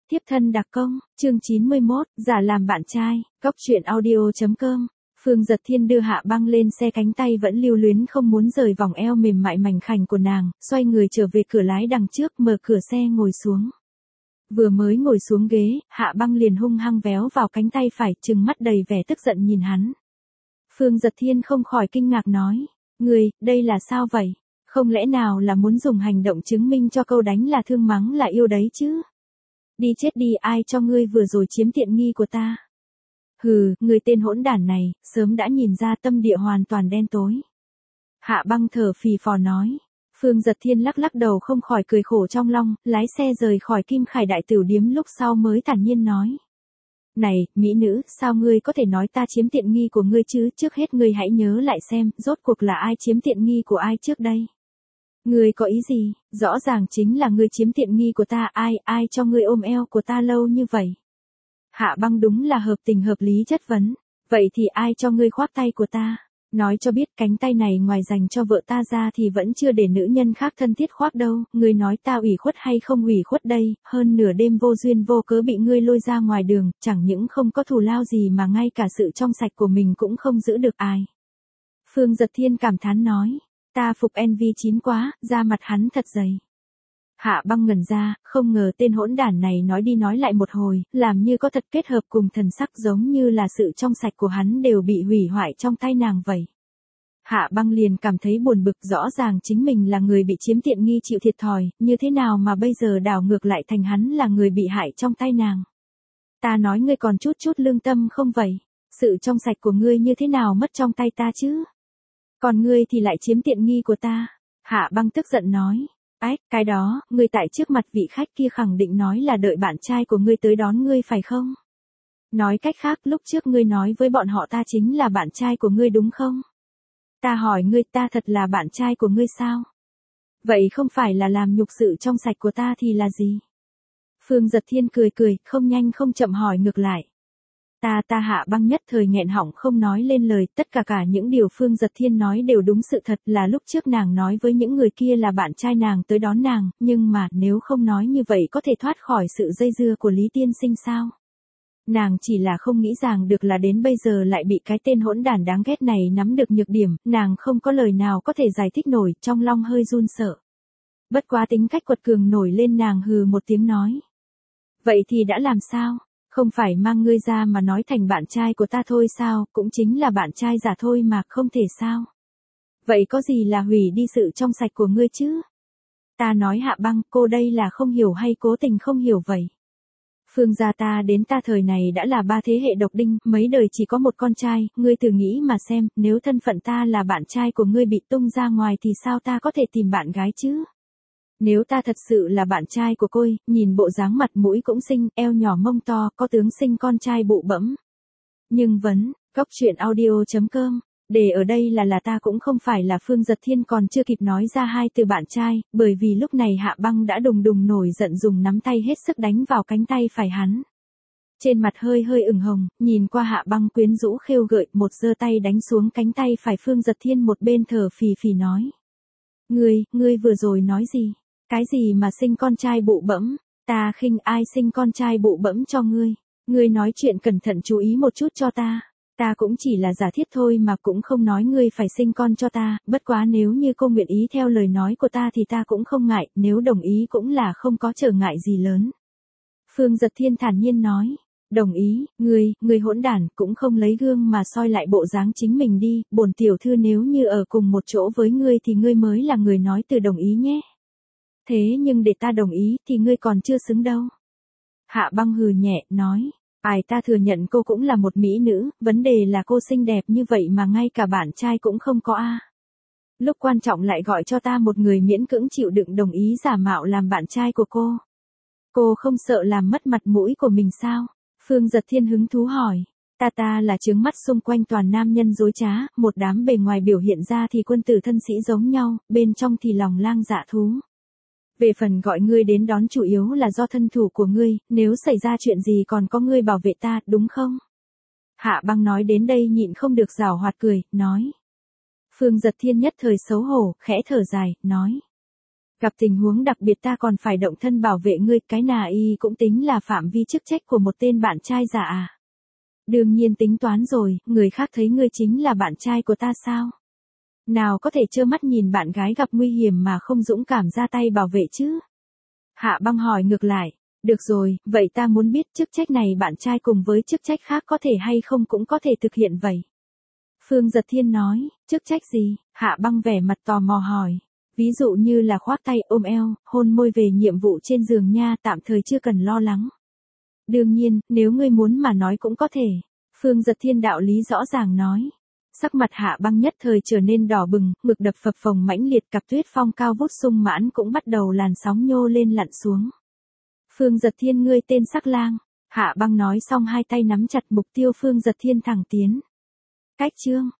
Tiếp thân đặc công, chương 91, giả làm bạn trai, Cóc truyện audio.com. Phương Dật Thiên đưa Hạ Băng lên xe, cánh tay vẫn lưu luyến không muốn rời vòng eo mềm mại mảnh khảnh của nàng, xoay người trở về cửa lái đằng trước, mở cửa xe ngồi xuống. Vừa mới ngồi xuống ghế, Hạ Băng liền hung hăng véo vào cánh tay phải, trừng mắt đầy vẻ tức giận nhìn hắn. Phương Dật Thiên không khỏi kinh ngạc nói, ngươi, đây là sao vậy? Không lẽ nào là muốn dùng hành động chứng minh cho câu đánh là thương mắng là yêu đấy chứ? Đi chết đi, ai cho ngươi vừa rồi chiếm tiện nghi của ta? Hừ, người tên hỗn đản này, sớm đã nhìn ra tâm địa hoàn toàn đen tối. Hạ Băng thở phì phò nói. Phương Dật Thiên lắc lắc đầu không khỏi cười khổ trong lòng, lái xe rời khỏi Kim Khải Đại Tửu Điếm lúc sau mới thản nhiên nói. Này, mỹ nữ, sao ngươi có thể nói ta chiếm tiện nghi của ngươi chứ? Trước hết ngươi hãy nhớ lại xem, rốt cuộc là ai chiếm tiện nghi của ai trước đây? Ngươi có ý gì? Rõ ràng chính là ngươi chiếm tiện nghi của ta, ai cho ngươi ôm eo của ta lâu như vậy? Hạ Băng đúng là hợp tình hợp lý chất vấn. Vậy thì ai cho ngươi khoác tay của ta? Nói cho biết cánh tay này ngoài dành cho vợ ta ra thì vẫn chưa để nữ nhân khác thân thiết khoác đâu. Ngươi nói ta ủy khuất hay không ủy khuất đây? Hơn nửa đêm vô duyên vô cớ bị ngươi lôi ra ngoài đường, chẳng những không có thù lao gì mà ngay cả sự trong sạch của mình cũng không giữ được ai. Phương Dật Thiên cảm thán nói. Ta phục NV9 quá, da mặt hắn thật dày. Hạ Băng ngẩn ra, không ngờ tên hỗn đản này nói đi nói lại một hồi, làm như có thật kết hợp cùng thần sắc, giống như là sự trong sạch của hắn đều bị hủy hoại trong tay nàng vậy. Hạ Băng liền cảm thấy buồn bực, rõ ràng chính mình là người bị chiếm tiện nghi chịu thiệt thòi, như thế nào mà bây giờ đảo ngược lại thành hắn là người bị hại trong tay nàng. Ta nói ngươi còn chút lương tâm không vậy? Sự trong sạch của ngươi như thế nào mất trong tay ta chứ? Còn ngươi thì lại chiếm tiện nghi của ta. Hạ Băng tức giận nói. Cái đó, ngươi tại trước mặt vị khách kia khẳng định nói là đợi bạn trai của ngươi tới đón ngươi phải không? Nói cách khác, lúc trước ngươi nói với bọn họ ta chính là bạn trai của ngươi đúng không? Ta hỏi ngươi, ta thật là bạn trai của ngươi sao? Vậy không phải là làm nhục sự trong sạch của ta thì là gì? Phương Dật Thiên cười, không nhanh không chậm hỏi ngược lại. Ta Hạ Băng nhất thời nghẹn họng không nói lên lời, tất cả những điều Phương Dật Thiên nói đều đúng sự thật, là lúc trước nàng nói với những người kia là bạn trai nàng tới đón nàng, nhưng mà nếu không nói như vậy có thể thoát khỏi sự dây dưa của Lý Tiên Sinh sao? Nàng chỉ là không nghĩ rằng được là đến bây giờ lại bị cái tên hỗn đản đáng ghét này nắm được nhược điểm, nàng không có lời nào có thể giải thích nổi, trong lòng hơi run sợ. Bất quá tính cách quật cường nổi lên, nàng hừ một tiếng nói. Vậy thì đã làm sao? Không phải mang ngươi ra mà nói thành bạn trai của ta thôi sao, cũng chính là bạn trai giả thôi mà, không thể sao. Vậy có gì là hủy đi sự trong sạch của ngươi chứ? Ta nói Hạ Băng, cô đây là không hiểu hay cố tình không hiểu vậy? Phương gia ta đến ta thời này đã là 3 thế hệ độc đinh, mấy đời chỉ có một con trai, ngươi thử nghĩ mà xem, nếu thân phận ta là bạn trai của ngươi bị tung ra ngoài thì sao ta có thể tìm bạn gái chứ? Nếu ta thật sự là bạn trai của cô, nhìn bộ dáng mặt mũi cũng xinh, eo nhỏ mông to, có tướng sinh con trai bụ bẫm. Nhưng vấn, Cóc truyện audio.com, để ở đây là ta cũng không phải là Phương Dật Thiên còn chưa kịp nói ra hai từ bạn trai, bởi vì lúc này Hạ Băng đã đùng nổi giận dùng nắm tay hết sức đánh vào cánh tay phải hắn. Trên mặt hơi ửng hồng, nhìn qua Hạ Băng quyến rũ khêu gợi, một giơ tay đánh xuống cánh tay phải Phương Dật Thiên, một bên thở phì nói. Ngươi vừa rồi nói gì? Cái gì mà sinh con trai bụ bẫm? Ta khinh ai sinh con trai bụ bẫm cho ngươi? Ngươi nói chuyện cẩn thận chú ý một chút cho ta. Ta cũng chỉ là giả thiết thôi mà, cũng không nói ngươi phải sinh con cho ta, bất quá nếu như cô nguyện ý theo lời nói của ta thì ta cũng không ngại, nếu đồng ý cũng là không có trở ngại gì lớn. Phương Dật Thiên thản nhiên nói. Đồng ý, ngươi hỗn đản, cũng không lấy gương mà soi lại bộ dáng chính mình đi, bổn tiểu thư nếu như ở cùng một chỗ với ngươi thì ngươi mới là người nói từ đồng ý nhé. Thế nhưng để ta đồng ý thì ngươi còn chưa xứng đâu. Hạ Băng hừ nhẹ, nói. Ta thừa nhận cô cũng là một mỹ nữ, vấn đề là cô xinh đẹp như vậy mà ngay cả bạn trai cũng không có a. Lúc quan trọng lại gọi cho ta một người miễn cưỡng chịu đựng đồng ý giả mạo làm bạn trai của cô. Cô không sợ làm mất mặt mũi của mình sao? Phương Dật Thiên hứng thú hỏi. Ta là trướng mắt xung quanh toàn nam nhân dối trá, một đám bề ngoài biểu hiện ra thì quân tử thân sĩ giống nhau, bên trong thì lòng lang dạ thú. Về phần gọi ngươi đến đón chủ yếu là do thân thủ của ngươi, nếu xảy ra chuyện gì còn có ngươi bảo vệ ta, đúng không? Hạ Băng nói đến đây nhịn không được giảo hoạt cười, nói. Phương Dật Thiên nhất thời xấu hổ, khẽ thở dài, nói. Gặp tình huống đặc biệt ta còn phải động thân bảo vệ ngươi, cái nà y cũng tính là phạm vi chức trách của một tên bạn trai giả à. Đương nhiên tính toán rồi, người khác thấy ngươi chính là bạn trai của ta sao? Nào có thể trơ mắt nhìn bạn gái gặp nguy hiểm mà không dũng cảm ra tay bảo vệ chứ? Hạ Băng hỏi ngược lại. Được rồi, vậy ta muốn biết chức trách này bạn trai cùng với chức trách khác có thể hay không cũng có thể thực hiện vậy. Phương Giật Thiên nói, chức trách gì? Hạ Băng vẻ mặt tò mò hỏi. Ví dụ như là khoác tay ôm eo, hôn môi về nhiệm vụ trên giường nha, tạm thời chưa cần lo lắng. Đương nhiên, nếu ngươi muốn mà nói cũng có thể. Phương Giật Thiên đạo lý rõ ràng nói. Sắc mặt Hạ Băng nhất thời trở nên đỏ bừng, ngực đập phập phồng mãnh liệt, cặp tuyết phong cao vút sung mãn cũng bắt đầu làn sóng nhô lên lặn xuống. Phương Giật Thiên ngươi tên sắc lang. Hạ Băng nói xong hai tay nắm chặt mục tiêu Phương Giật Thiên thẳng tiến. Cách chương.